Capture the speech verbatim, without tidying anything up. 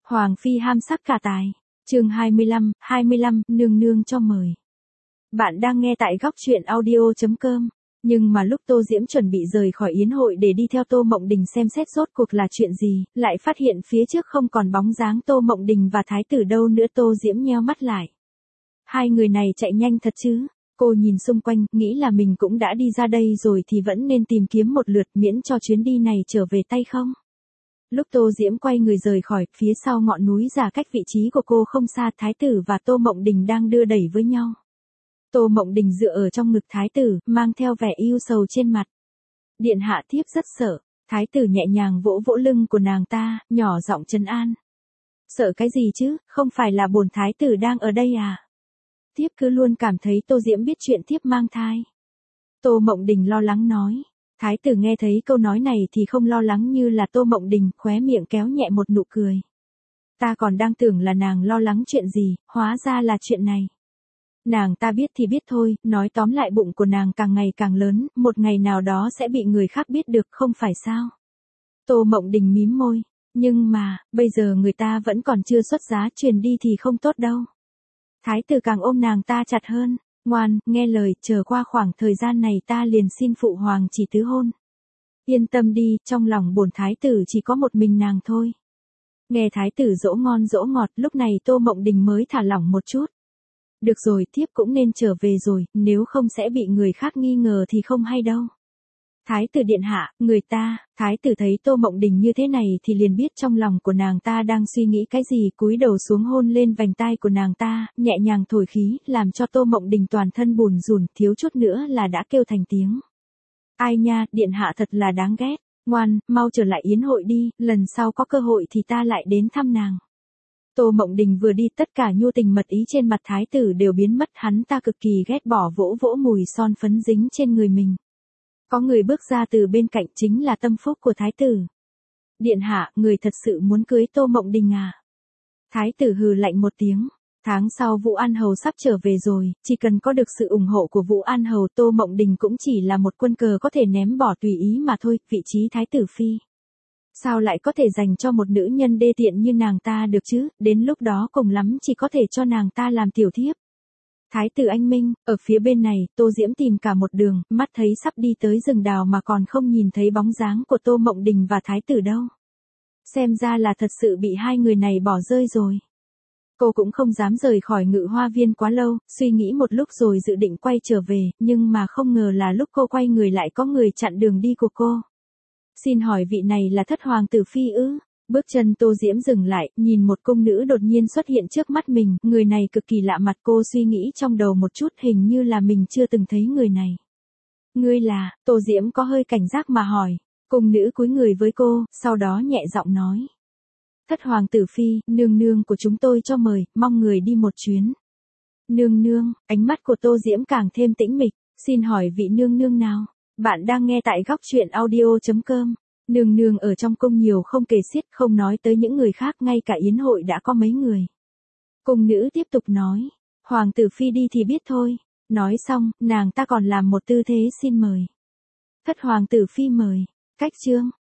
Hoàng phi ham sắc cả tài. Chương hai mươi lăm, hai mươi lăm, nương nương cho mời. Bạn đang nghe tại góc truyện audio chấm com. Nhưng mà lúc Tô Diễm chuẩn bị rời khỏi yến hội để đi theo Tô Mộng Đình xem xét rốt cuộc là chuyện gì, lại phát hiện phía trước không còn bóng dáng Tô Mộng Đình và thái tử đâu nữa. Tô Diễm nheo mắt lại. Hai người này chạy nhanh thật chứ? Cô nhìn xung quanh, nghĩ là mình cũng đã đi ra đây rồi thì vẫn nên tìm kiếm một lượt miễn cho chuyến đi này trở về tay không. Lúc Tô Diễm quay người rời khỏi, phía sau ngọn núi giả cách vị trí của cô không xa, thái tử và Tô Mộng Đình đang đưa đẩy với nhau. Tô Mộng Đình dựa ở trong ngực thái tử, mang theo vẻ yêu sầu trên mặt. Điện hạ thiếp rất sợ. Thái tử nhẹ nhàng vỗ vỗ lưng của nàng ta, nhỏ giọng trấn an. Sợ cái gì chứ, không phải là bổn thái tử đang ở đây à? Thiếp cứ luôn cảm thấy Tô Diễm biết chuyện thiếp mang thai. Tô Mộng Đình lo lắng nói. Thái tử nghe thấy câu nói này thì không lo lắng như là Tô Mộng Đình, khóe miệng kéo nhẹ một nụ cười. Ta còn đang tưởng là nàng lo lắng chuyện gì, hóa ra là chuyện này. Nàng ta biết thì biết thôi, nói tóm lại bụng của nàng càng ngày càng lớn, một ngày nào đó sẽ bị người khác biết được, không phải sao? Tô Mộng Đình mím môi, nhưng mà, bây giờ người ta vẫn còn chưa xuất giá, truyền đi thì không tốt đâu. Thái tử càng ôm nàng ta chặt hơn, ngoan, nghe lời, chờ qua khoảng thời gian này ta liền xin phụ hoàng chỉ tứ hôn. Yên tâm đi, trong lòng bổn thái tử chỉ có một mình nàng thôi. Nghe thái tử dỗ ngon dỗ ngọt, lúc này Tô Mộng Đình mới thả lỏng một chút. Được rồi, thiếp cũng nên trở về rồi, nếu không sẽ bị người khác nghi ngờ thì không hay đâu. Thái tử điện hạ, người ta, thái tử thấy Tô Mộng Đình như thế này thì liền biết trong lòng của nàng ta đang suy nghĩ cái gì, cúi đầu xuống hôn lên vành tai của nàng ta, nhẹ nhàng thổi khí, làm cho Tô Mộng Đình toàn thân bùn rùn, thiếu chút nữa là đã kêu thành tiếng. Ai nha, điện hạ thật là đáng ghét, ngoan, mau trở lại yến hội đi, lần sau có cơ hội thì ta lại đến thăm nàng. Tô Mộng Đình vừa đi, tất cả nhu tình mật ý trên mặt thái tử đều biến mất, hắn ta cực kỳ ghét bỏ vỗ vỗ mùi son phấn dính trên người mình. Có người bước ra từ bên cạnh, chính là tâm phúc của thái tử. Điện hạ, người thật sự muốn cưới Tô Mộng Đình à? Thái tử hừ lạnh một tiếng. Tháng sau Vũ An Hầu sắp trở về rồi, chỉ cần có được sự ủng hộ của Vũ An Hầu, Tô Mộng Đình cũng chỉ là một quân cờ có thể ném bỏ tùy ý mà thôi, vị trí thái tử phi. Sao lại có thể dành cho một nữ nhân đê tiện như nàng ta được chứ, đến lúc đó cùng lắm chỉ có thể cho nàng ta làm tiểu thiếp. Thái tử anh minh, ở phía bên này, Tô Diễm tìm cả một đường, mắt thấy sắp đi tới rừng đào mà còn không nhìn thấy bóng dáng của Tô Mộng Đình và thái tử đâu. Xem ra là thật sự bị hai người này bỏ rơi rồi. Cô cũng không dám rời khỏi Ngự Hoa Viên quá lâu, suy nghĩ một lúc rồi dự định quay trở về, nhưng mà không ngờ là lúc cô quay người lại có người chặn đường đi của cô. Xin hỏi vị này là thất hoàng tử phi ư? Bước chân Tô Diễm dừng lại, nhìn một cung nữ đột nhiên xuất hiện trước mắt mình, người này cực kỳ lạ mặt, cô suy nghĩ trong đầu một chút, hình như là mình chưa từng thấy người này. Ngươi là, Tô Diễm có hơi cảnh giác mà hỏi. Cung nữ cúi người với cô, sau đó nhẹ giọng nói. Thất hoàng tử phi, nương nương của chúng tôi cho mời, mong người đi một chuyến. Nương nương, ánh mắt của Tô Diễm càng thêm tĩnh mịch, xin hỏi vị nương nương nào? Bạn đang nghe tại góc truyện audio chấm com. Nương nương ở trong cung nhiều không kể xiết, không nói tới những người khác, ngay cả yến hội đã có mấy người. Cung nữ tiếp tục nói, hoàng tử phi đi thì biết thôi. Nói xong, nàng ta còn làm một tư thế xin mời. Thất hoàng tử phi mời. Cách chương,